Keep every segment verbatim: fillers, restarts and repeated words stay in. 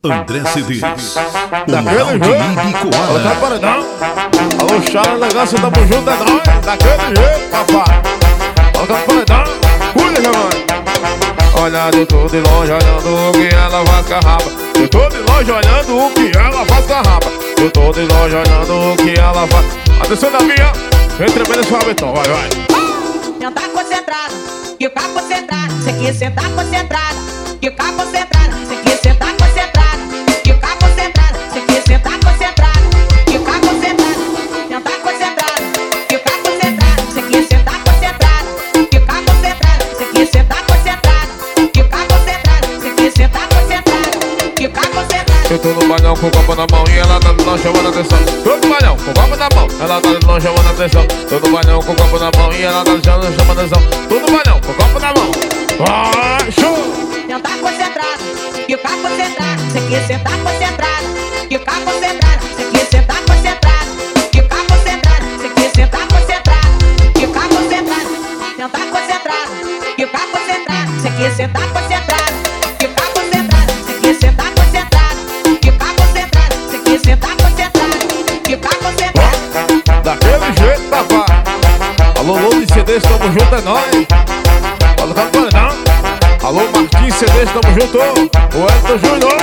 André C Ds, o Daquele Mural de jeito. Libe Alô, Koala. paredão. Alô, Chara, elegância, tamo junto, é nóis. Daquele jeito, papai. Alô, paredão. Cuida, meu mano. Olha, eu tô de longe olhando o que ela faz com a rapa. Eu tô de longe olhando o que ela faz com a rapa. Eu tô de longe olhando o que ela faz. Atenção da minha, vem tremendo esse rabetão, vai, vai. Não tá concentrado, e o carro concentrado. Cê quer sentar concentrado, e o carro concentrado. Cê quer sentar concentrado, e o carro concentrado. Cê quer sentar concentrado, e o carro concentrado. Não tá concentrado, e o carro concentrado. Cê quer sentar concentrado, e o carro concentrado. Cê quer sentar concentrado, e o carro concentrado. Cê quer sentar concentrado, e o carro concentrado. Eu tô no balhão com o copo na mão e ela tá de longe chamando atenção. Tô no balhão com o copo na mão, ela tá de longe chamando atenção. Tô no balhão com o copo na mão e ela tá de longe chamando atenção. Tô no balhão com o copo na mão. Vai, show! Não tá concentrado, e o carro concentrado. Cê quer sentar concentrado, e o carro concentrado. Cê quer sentar concentrado, e o carro concentrado. Cê quer sentar concentrado, e o carro concentrado. Não tá concentrado, e o carro concentrado. Cê quer sentar concentrado, e o carro concentrado. Cê quer sentar concentrado, e o carro concentrado. Cê quer sentar concentrado, e o carro concentrado. Daquele jeito, papai. Alô, Lolo C Ds, tamo junto, é nóis. Alô, Camparadão. Alô, Martins C Ds, tamo junto. O Elton Júnior.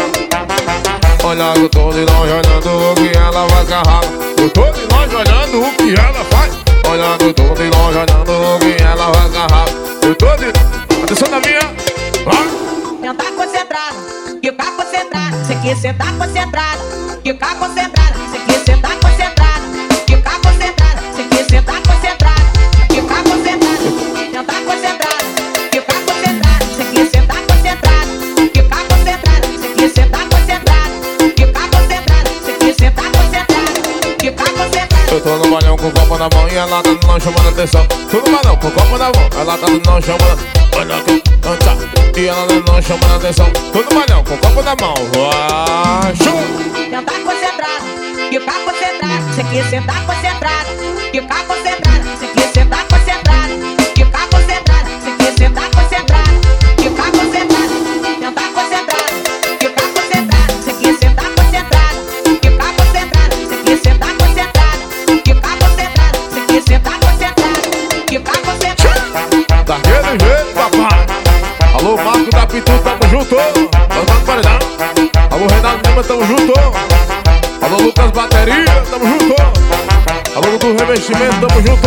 Olha, eu tô de longe olhando o que ela faz com a rapa. Eu tô de longe olhando o que ela faz. Olha, eu tô de longe olhando o que ela faz com a rapa. Eu tô de... Atenção na minha. Vai. Não tá concentrado, e o carro concentrado. Cê quer sentar concentrado, e o carro concentrado. Cê quer sentar concentrado, e o carro concentrado. Cê quer sentar concentrado, e o carro concentrado. Não tá concentrado, e o carro concentrado. Cê quer sentar concentrado, e o carro concentrado. Cê quer sentar concentrado, e o carro concentrado. Cê quer sentar concentrado, e o carro concentrado. Eu tô no balhão com o copo na mão e ela tá de longe chamando atenção. Tô no balhão com o copo na mão, ela tá de longe chamando. Olha que dança, e ela tá de longe chamando atenção. Tô no balhão com o copo na mão. Vai, show! Não tá concentrado, e o carro concentrado. Cê quer sentar concentrado, e o carro concentrado. Cê quer sentar concentrado, e o carro concentrado. Cê quer sentar concentrado, e o carro concentrado. Não tá concentrado, e o carro concentrado. Cê quer sentar concentrado, e o carro concentrado. Cê quer sentar concentrado, e o carro concentrado. Cê quer sentar concentrado, e o carro concentrado. Daquele jeito, papai. Alô, Marco da Pitu, tamo junto. Alô, Marco Paredão. Alô, Renato Lima, tamo junto. Alô, Lucas Bateria, tamo junto. Alô, do Revestimento, tamo junto.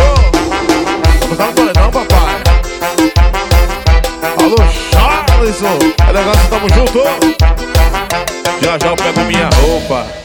Alô, Marco Paredão, papai. Alô, Charles, elegância, tamo junto. Já já eu pego minha roupa.